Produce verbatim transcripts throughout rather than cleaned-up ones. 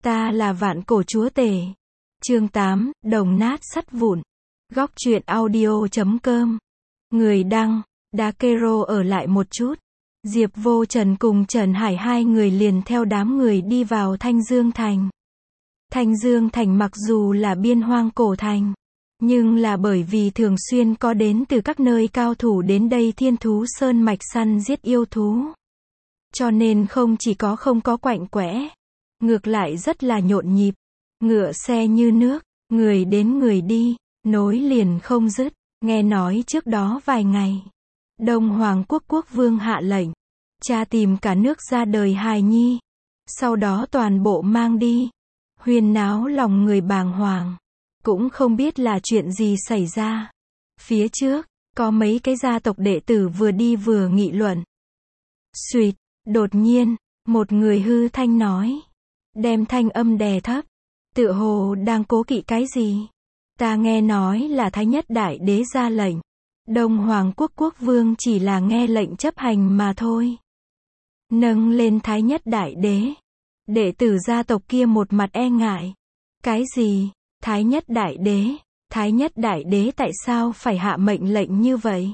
Ta là vạn cổ chúa tể. Chương tám, đồng nát sắt vụn. Góc truyện audio chấm com. Người đăng, Dakero ở lại một chút. Diệp Vô Trần cùng Trần Hải hai người liền theo đám người đi vào Thanh Dương Thành. Thanh Dương Thành mặc dù là biên hoang cổ thành, nhưng là bởi vì thường xuyên có đến từ các nơi cao thủ đến đây Thiên Thú Sơn mạch săn giết yêu thú. Cho nên không chỉ có không có quạnh quẽ, ngược lại rất là nhộn nhịp, ngựa xe như nước, người đến người đi, nối liền không dứt. Nghe nói trước đó vài ngày, Đông Hoàng quốc quốc vương hạ lệnh, cha tìm cả nước ra đời hài nhi, sau đó toàn bộ mang đi, huyên náo lòng người bàng hoàng, cũng không biết là chuyện gì xảy ra. Phía trước, có mấy cái gia tộc đệ tử vừa đi vừa nghị luận. Xuỵt, đột nhiên, một người hư thanh nói, đem thanh âm đè thấp, tựa hồ đang cố kỵ cái gì. Ta nghe nói là Thái Nhất Đại Đế ra lệnh, Đông Hoàng quốc quốc vương chỉ là nghe lệnh chấp hành mà thôi. Nâng lên Thái Nhất Đại Đế, đệ tử gia tộc kia một mặt e ngại. Cái gì? Thái Nhất Đại Đế? Thái Nhất Đại Đế tại sao phải hạ mệnh lệnh như vậy?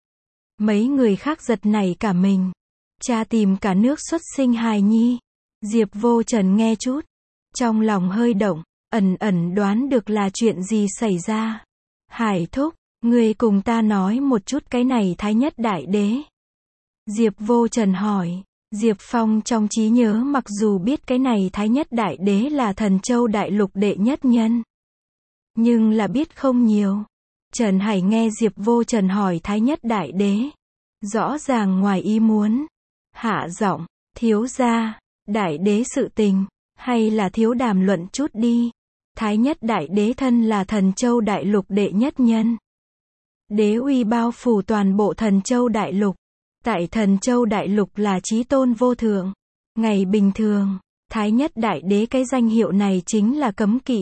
Mấy người khác giật nảy cả mình. Cha tìm cả nước xuất sinh hài nhi. Diệp Vô Trần nghe chút, trong lòng hơi động, ẩn ẩn đoán được là chuyện gì xảy ra. Hải thúc, ngươi cùng ta nói một chút cái này Thái Nhất Đại Đế. Diệp Vô Trần hỏi. Diệp Phong trong trí nhớ mặc dù biết cái này Thái Nhất Đại Đế là Thần Châu Đại Lục đệ nhất nhân, nhưng là biết không nhiều. Trần Hải nghe Diệp Vô Trần hỏi Thái Nhất Đại Đế, rõ ràng ngoài ý muốn. Hạ giọng, thiếu gia, Đại Đế sự tình, hay là thiếu đàm luận chút đi. Thái Nhất Đại Đế thân là Thần Châu Đại Lục đệ nhất nhân. Đế uy bao phủ toàn bộ Thần Châu Đại Lục. Tại Thần Châu Đại Lục là chí tôn vô thượng. Ngày bình thường, Thái Nhất Đại Đế cái danh hiệu này chính là cấm kỵ.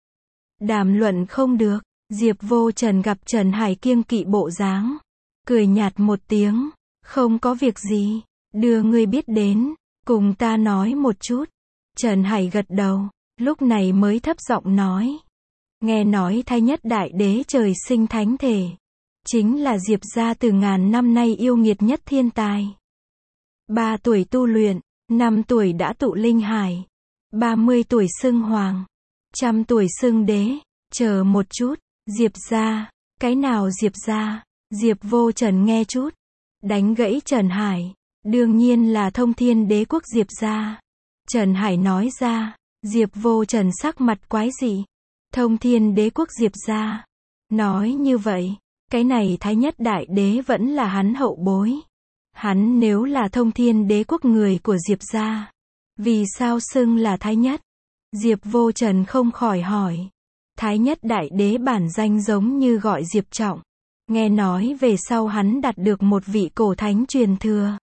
Đàm luận không được. Diệp Vô Trần gặp Trần Hải kiêng kỵ bộ dáng, cười nhạt một tiếng, không có việc gì, đưa ngươi biết đến, cùng ta nói một chút. Trần Hải gật đầu, lúc này mới thấp giọng nói, nghe nói Thái Nhất Đại Đế trời sinh thánh thể, chính là Diệp gia từ ngàn năm nay yêu nghiệt nhất thiên tài. Ba tuổi tu luyện, năm tuổi đã tụ linh hải, ba mươi tuổi xưng hoàng, trăm tuổi xưng đế. Chờ một chút, Diệp gia, cái nào Diệp gia? Diệp Vô Trần nghe chút, đánh gãy Trần Hải, đương nhiên là Thông Thiên Đế quốc Diệp gia. Trần Hải nói ra. Diệp Vô Trần sắc mặt quái dị. Thông Thiên Đế quốc Diệp gia. Nói như vậy, cái này Thái Nhất Đại Đế vẫn là hắn hậu bối. Hắn nếu là Thông Thiên Đế quốc người của Diệp gia, vì sao xưng là Thái Nhất? Diệp Vô Trần không khỏi hỏi. Thái Nhất Đại Đế bản danh giống như gọi Diệp Trọng. Nghe nói về sau hắn đạt được một vị cổ thánh truyền thừa,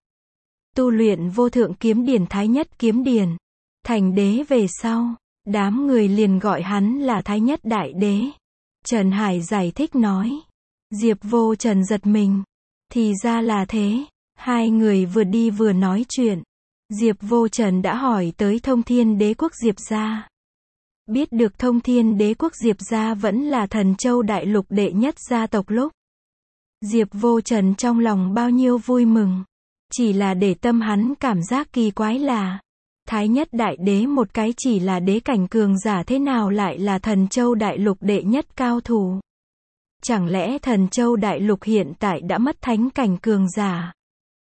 tu luyện vô thượng kiếm điển Thái Nhất kiếm điển. Thành đế về sau, đám người liền gọi hắn là Thái Nhất Đại Đế. Trần Hải giải thích nói. Diệp Vô Trần giật mình. Thì ra là thế. Hai người vừa đi vừa nói chuyện. Diệp Vô Trần đã hỏi tới Thông Thiên Đế quốc Diệp gia. Biết được Thông Thiên Đế quốc Diệp gia vẫn là Thần Châu Đại Lục đệ nhất gia tộc lúc, Diệp Vô Trần trong lòng bao nhiêu vui mừng. Chỉ là để tâm hắn cảm giác kỳ quái là, Thái Nhất Đại Đế một cái chỉ là đế cảnh cường giả thế nào lại là Thần Châu Đại Lục đệ nhất cao thủ? Chẳng lẽ Thần Châu Đại Lục hiện tại đã mất thánh cảnh cường giả?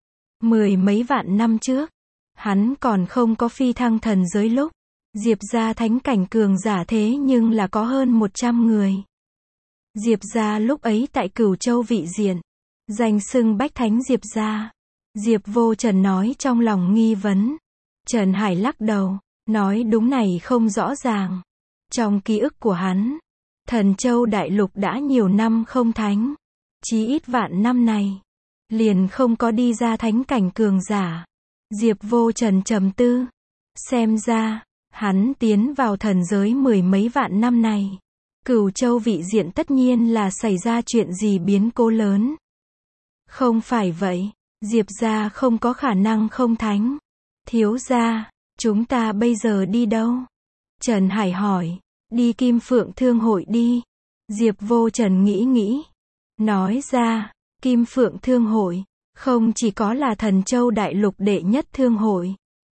Mười mấy vạn năm trước, hắn còn không có phi thăng thần giới lúc, Diệp gia thánh cảnh cường giả thế nhưng là có hơn một trăm người. Diệp gia lúc ấy tại Cửu Châu vị diện, danh xưng bách thánh Diệp gia. Diệp Vô Trần nói trong lòng nghi vấn. Trần Hải lắc đầu, nói đúng này không rõ ràng. Trong ký ức của hắn, Thần Châu Đại Lục đã nhiều năm không thánh, chí ít vạn năm này, liền không có đi ra thánh cảnh cường giả. Diệp Vô Trần trầm tư, xem ra, hắn tiến vào thần giới mười mấy vạn năm này, Cửu Châu vị diện tất nhiên là xảy ra chuyện gì biến cố lớn. Không phải vậy, Diệp gia không có khả năng không thánh. Thiếu gia, chúng ta bây giờ đi đâu? Trần Hải hỏi. Đi Kim Phượng Thương hội đi. Diệp Vô Trần nghĩ nghĩ. Nói ra, Kim Phượng Thương hội, không chỉ có là Thần Châu Đại Lục đệ nhất thương hội,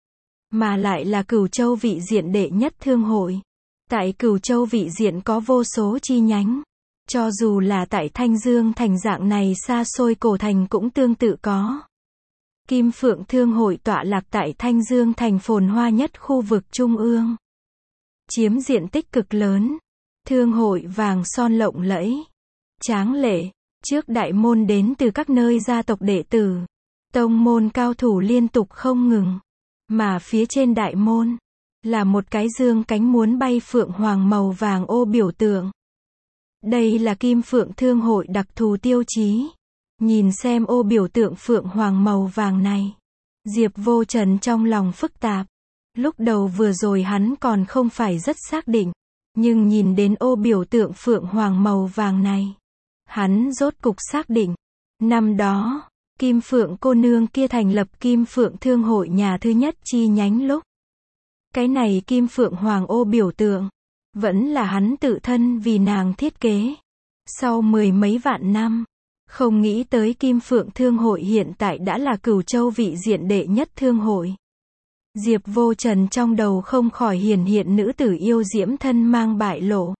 mà lại là Cửu Châu vị diện đệ nhất thương hội. Tại Cửu Châu vị diện có vô số chi nhánh. Cho dù là tại Thanh Dương thành dạng này xa xôi cổ thành cũng tương tự có. Kim Phượng Thương hội tọa lạc tại Thanh Dương thành phồn hoa nhất khu vực trung ương. Chiếm diện tích cực lớn. Thương hội vàng son lộng lẫy, tráng lệ, trước đại môn đến từ các nơi gia tộc đệ tử. Tông môn cao thủ liên tục không ngừng. Mà phía trên đại môn, là một cái dương cánh muốn bay phượng hoàng màu vàng ô biểu tượng. Đây là Kim Phượng Thương hội đặc thù tiêu chí. Nhìn xem ô biểu tượng phượng hoàng màu vàng này, Diệp Vô Trần trong lòng phức tạp. Lúc đầu vừa rồi hắn còn không phải rất xác định, nhưng nhìn đến ô biểu tượng phượng hoàng màu vàng này, hắn rốt cục xác định. Năm đó, Kim Phượng cô nương kia thành lập Kim Phượng Thương hội nhà thứ nhất chi nhánh lúc, cái này Kim Phượng hoàng ô biểu tượng, vẫn là hắn tự thân vì nàng thiết kế. Sau mười mấy vạn năm, không nghĩ tới Kim Phượng Thương hội hiện tại đã là Cửu Châu vị diện đệ nhất thương hội. Diệp Vô Trần trong đầu không khỏi hiển hiện nữ tử yêu diễm thân mang bại lộ.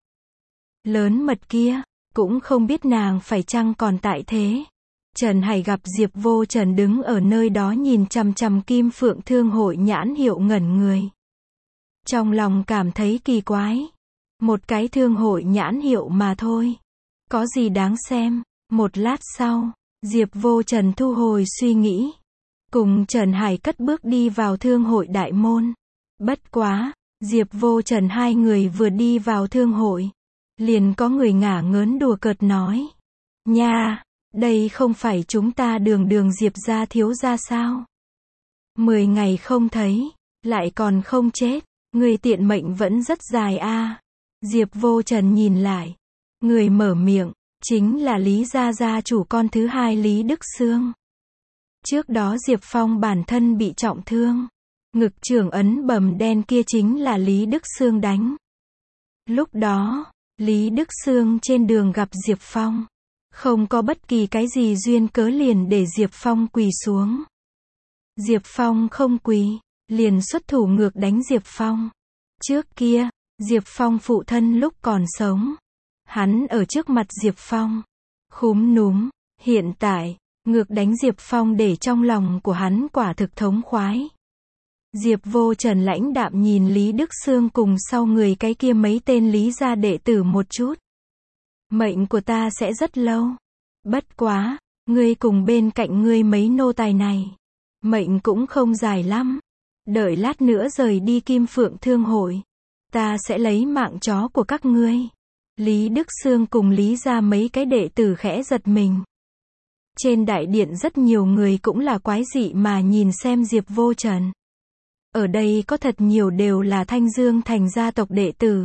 Lớn mật kia, cũng không biết nàng phải chăng còn tại thế. Trần Hải gặp Diệp Vô Trần đứng ở nơi đó nhìn chằm chằm Kim Phượng Thương hội nhãn hiệu ngẩn người. Trong lòng cảm thấy kỳ quái. Một cái thương hội nhãn hiệu mà thôi. Có gì đáng xem. Một lát sau, Diệp Vô Trần thu hồi suy nghĩ. Cùng Trần Hải cất bước đi vào thương hội đại môn. Bất quá, Diệp Vô Trần hai người vừa đi vào thương hội, liền có người ngả ngớn đùa cợt nói. Nha, đây không phải chúng ta đường đường Diệp gia thiếu gia sao? Mười ngày không thấy, lại còn không chết, người tiện mệnh vẫn rất dài a. Diệp Vô Trần nhìn lại, người mở miệng, chính là Lý gia gia chủ con thứ hai Lý Đức Xương. Trước đó Diệp Phong bản thân bị trọng thương, ngực trưởng ấn bầm đen kia chính là Lý Đức Xương đánh. Lúc đó, Lý Đức Xương trên đường gặp Diệp Phong, không có bất kỳ cái gì duyên cớ liền để Diệp Phong quỳ xuống. Diệp Phong không quỳ, liền xuất thủ ngược đánh Diệp Phong. Trước kia, Diệp Phong phụ thân lúc còn sống, hắn ở trước mặt Diệp Phong, khúm núm. Hiện tại, ngược đánh Diệp Phong để trong lòng của hắn quả thực thống khoái. Diệp Vô Trần lãnh đạm nhìn Lý Đức Xương cùng sau người cái kia mấy tên Lý gia đệ tử một chút. Mệnh của ta sẽ rất lâu. Bất quá, ngươi cùng bên cạnh ngươi mấy nô tài này, mệnh cũng không dài lắm. Đợi lát nữa rời đi Kim Phượng Thương hội, ta sẽ lấy mạng chó của các ngươi. Lý Đức Xương cùng Lý gia mấy cái đệ tử khẽ giật mình. Trên đại điện rất nhiều người cũng là quái dị mà nhìn xem Diệp Vô Trần. Ở đây có thật nhiều đều là Thanh Dương thành gia tộc đệ tử.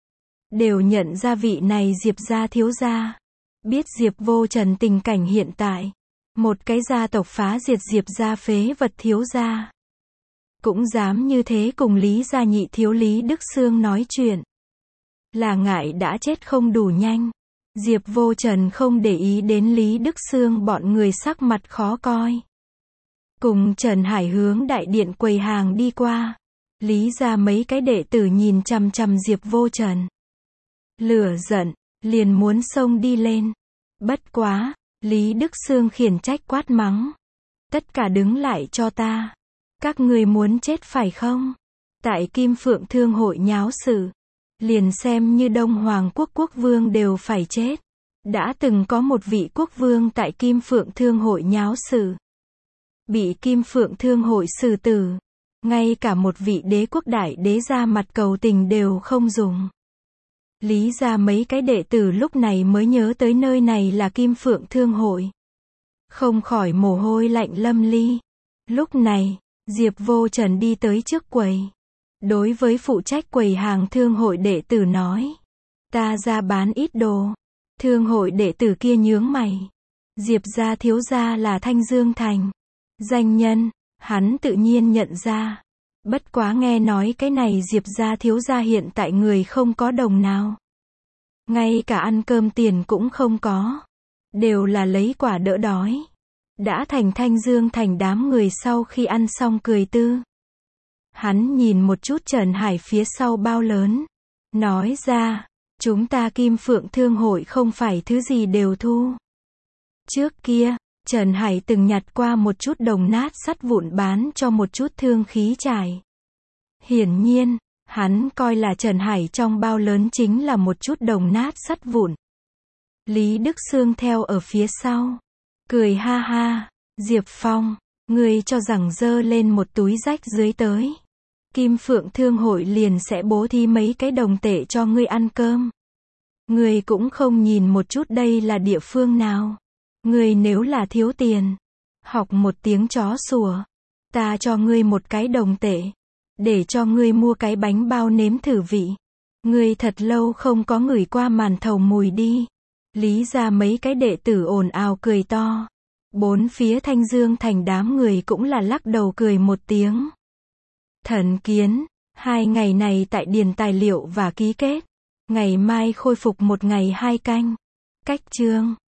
Đều nhận ra vị này Diệp gia thiếu gia. Biết Diệp Vô Trần tình cảnh hiện tại. Một cái gia tộc phá diệt Diệp gia phế vật thiếu gia. Cũng dám như thế cùng Lý gia nhị thiếu Lý Đức Xương nói chuyện. Là ngại đã chết không đủ nhanh. Diệp Vô Trần không để ý đến Lý Đức Xương bọn người sắc mặt khó coi. Cùng Trần Hải hướng đại điện quầy hàng đi qua. Lý gia mấy cái đệ tử nhìn chằm chằm Diệp Vô Trần. Lửa giận, liền muốn xông đi lên. Bất quá, Lý Đức Xương khiển trách quát mắng. Tất cả đứng lại cho ta. Các người muốn chết phải không? Tại Kim Phượng Thương hội nháo sự. Liền xem như Đông Hoàng quốc quốc vương đều phải chết. Đã từng có một vị quốc vương tại Kim Phượng Thương hội nháo sự. Bị Kim Phượng Thương hội xử tử. Ngay cả một vị đế quốc đại đế ra mặt cầu tình đều không dùng. Lý ra mấy cái đệ tử lúc này mới nhớ tới nơi này là Kim Phượng Thương hội. Không khỏi mồ hôi lạnh lâm ly. Lúc này, Diệp Vô Trần đi tới trước quầy. Đối với phụ trách quầy hàng thương hội đệ tử nói. Ta ra bán ít đồ. Thương hội đệ tử kia nhướng mày. Diệp gia thiếu gia là Thanh Dương thành. Danh nhân, hắn tự nhiên nhận ra. Bất quá nghe nói cái này Diệp gia thiếu gia hiện tại người không có đồng nào. Ngay cả ăn cơm tiền cũng không có. Đều là lấy quả đỡ đói. Đã thành Thanh Dương Thành đám người sau khi ăn xong cười tư. Hắn nhìn một chút Trần Hải phía sau bao lớn. Nói ra, chúng ta Kim Phượng Thương hội không phải thứ gì đều thu. Trước kia, Trần Hải từng nhặt qua một chút đồng nát sắt vụn bán cho một chút thương khí trải. Hiển nhiên, hắn coi là Trần Hải trong bao lớn chính là một chút đồng nát sắt vụn. Lý Đức Sương theo ở phía sau. Cười ha ha, Diệp Phong, ngươi cho rằng dơ lên một túi rách dưới tới. Kim Phượng Thương hội liền sẽ bố thí mấy cái đồng tệ cho ngươi ăn cơm. Ngươi cũng không nhìn một chút đây là địa phương nào. Ngươi nếu là thiếu tiền, học một tiếng chó sủa, ta cho ngươi một cái đồng tệ, để cho ngươi mua cái bánh bao nếm thử vị. Ngươi thật lâu không có ngửi qua màn thầu mùi đi. Lý ra mấy cái đệ tử ồn ào cười to. Bốn phía Thanh Dương Thành đám người cũng là lắc đầu cười một tiếng. Thần Kiến, hai ngày này tại điền tài liệu và ký kết. Ngày mai khôi phục một ngày hai canh. Cách chương